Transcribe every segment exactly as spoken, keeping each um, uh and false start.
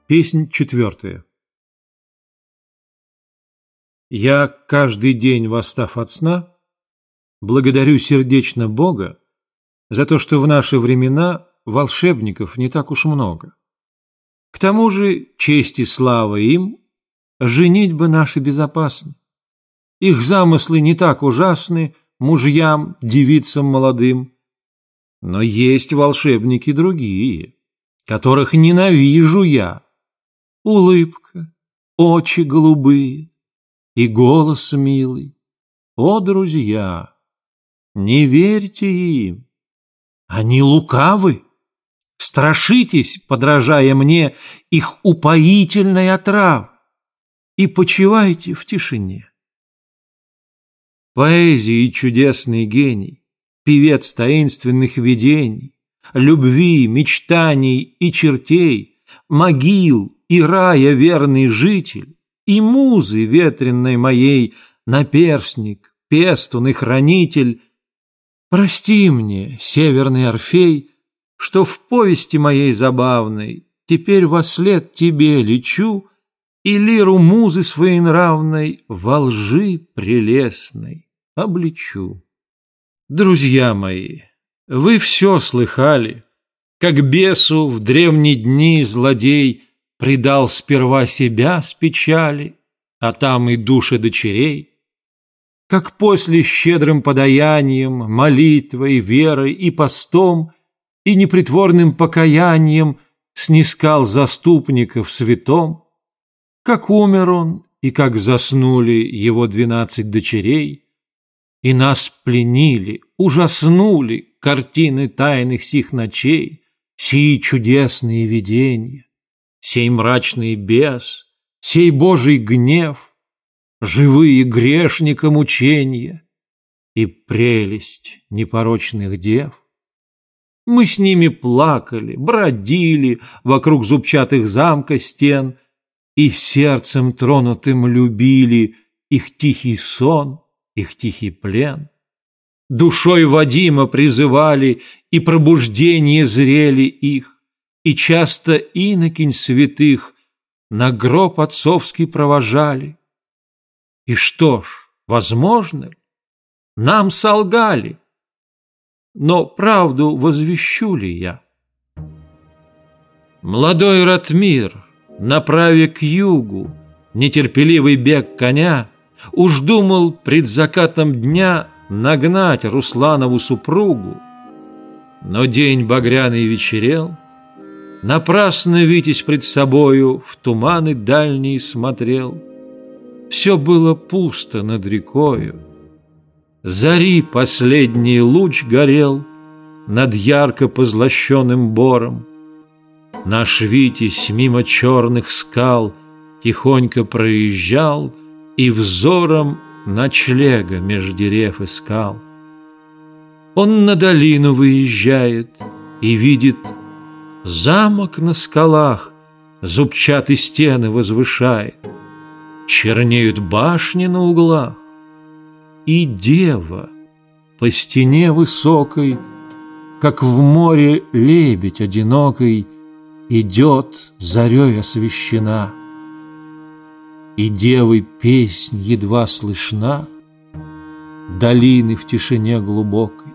Песнь четвертая. Я, каждый день восстав от сна, благодарю сердечно Бога за то, что в наши времена волшебников не так уж много. К тому же честь и слава им, женитьбы наши безопасны. Их замыслы не так ужасны мужьям, девицам молодым. Но есть волшебники другие, которых ненавижу я. Улыбка, очи голубые и голос милый. О, друзья, не верьте им, они лукавы. Страшитесь, подражая мне, их упоительной отравы, и почивайте в тишине. Поэзии чудесный гений, певец таинственных видений, любви, мечтаний и чертей, могил и рая верный житель, и музы ветренной моей наперстник, пестун и хранитель. Прости мне, северный Орфей, что в повести моей забавной теперь вослед тебе лечу и лиру музы своенравной во лжи прелестной обличу. Друзья мои, вы все слыхали, как бесу в древние дни злодей предал сперва себя с печали, а там и души дочерей, как после щедрым подаянием, молитвой, верой и постом и непритворным покаянием снискал заступников святом, как умер он и как заснули его двенадцать дочерей, и нас пленили, ужаснули картины тайных сих ночей, сии чудесные видения, сей мрачный бес, сей Божий гнев, живые грешника мучения и прелесть непорочных дев. Мы с ними плакали, бродили вокруг зубчатых замка стен и сердцем тронутым любили их тихий сон, их тихий плен. Душой Вадима призывали, и пробуждение зрели их, и часто инокинь святых на гроб отцовский провожали. И что ж, возможно ли? Нам солгали, но правду возвещу ли я? Молодой Ратмир, направя к югу нетерпеливый бег коня, уж думал пред закатом дня нагнать Русланову супругу. Но день багряный вечерел, напрасно Витязь пред собою в туманы дальние смотрел. Все было пусто над рекою, зари последний луч горел над ярко позлощенным бором. Наш Витязь мимо черных скал тихонько проезжал и взором ночлега меж дерев искал. Он на долину выезжает и видит замок на скалах, зубчатые стены возвышает, чернеют башни на углах, и дева по стене высокой, как в море лебедь одинокой, идет зарей освещена. И девы песнь едва слышна, долины в тишине глубокой.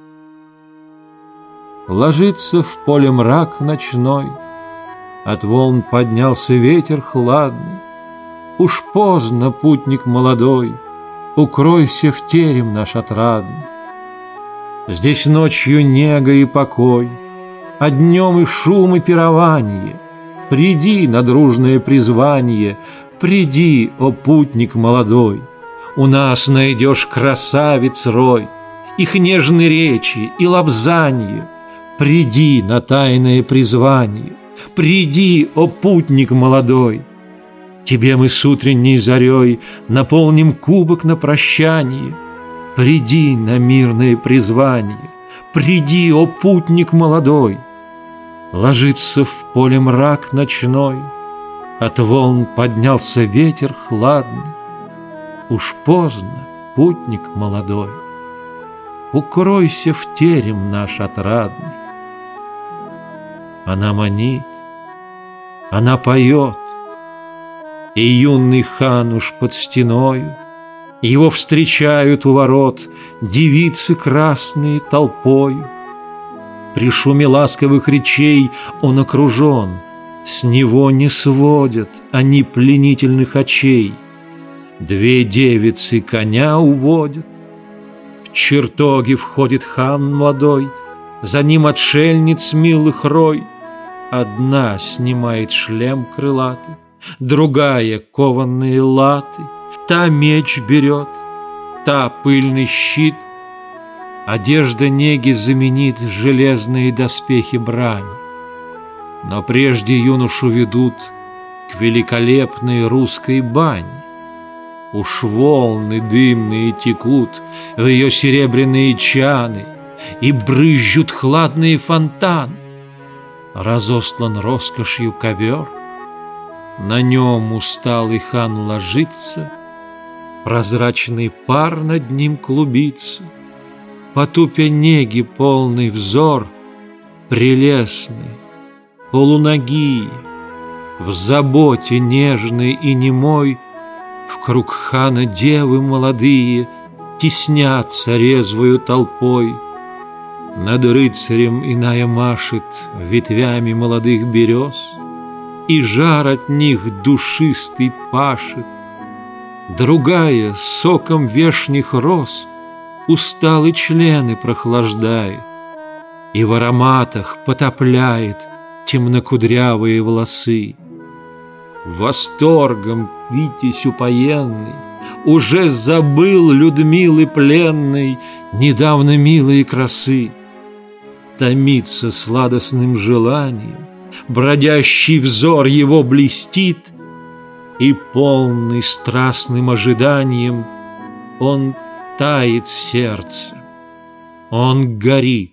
Ложится в поле мрак ночной, от волн поднялся ветер хладный. Уж поздно, путник молодой, укройся в терем наш отрадный. Здесь ночью нега и покой, а днем и шум и пирование. Приди на дружное призвание, приди, о путник молодой. У нас найдешь красавиц рой, их нежные речи и лобзанье. Приди на тайное призвание, приди, о путник молодой. Тебе мы с утренней зарей наполним кубок на прощание. Приди на мирное призвание, приди, о путник молодой. Ложится в поле мрак ночной, от волн поднялся ветер хладный. Уж поздно, путник молодой, укройся в терем наш отрадный. Она манит, она поет. И юный хан уж под стеною, его встречают у ворот девицы красные толпою. При шуме ласковых речей он окружен, с него не сводят они пленительных очей. Две девицы коня уводят, в чертоги входит хан молодой, за ним отшельниц милых рой. Одна снимает шлем крылатый, другая кованные латы, та меч берет, та пыльный щит. Одежда неги заменит железные доспехи брани. Но прежде юношу ведут к великолепной русской бане. Уж волны дымные текут в ее серебряные чаны, и брызжут хладные фонтаны. Разостлан роскошью ковер, на нем усталый хан ложится, прозрачный пар над ним клубится. Потупя неги полный взор, прелестный, полуногие, в заботе нежной и немой, вкруг хана девы молодые теснятся резвою толпой. Над рыцарем иная машет ветвями молодых берез, и жар от них душистый пашет. Другая соком вешних роз усталые члены прохлаждает, и в ароматах потопляет темнокудрявые волосы. Восторгом витязь упоенный уже забыл Людмилы пленной недавно милые красы. Томится сладостным желанием, бродящий взор его блестит, и полный страстным ожиданием он тает сердце, он горит.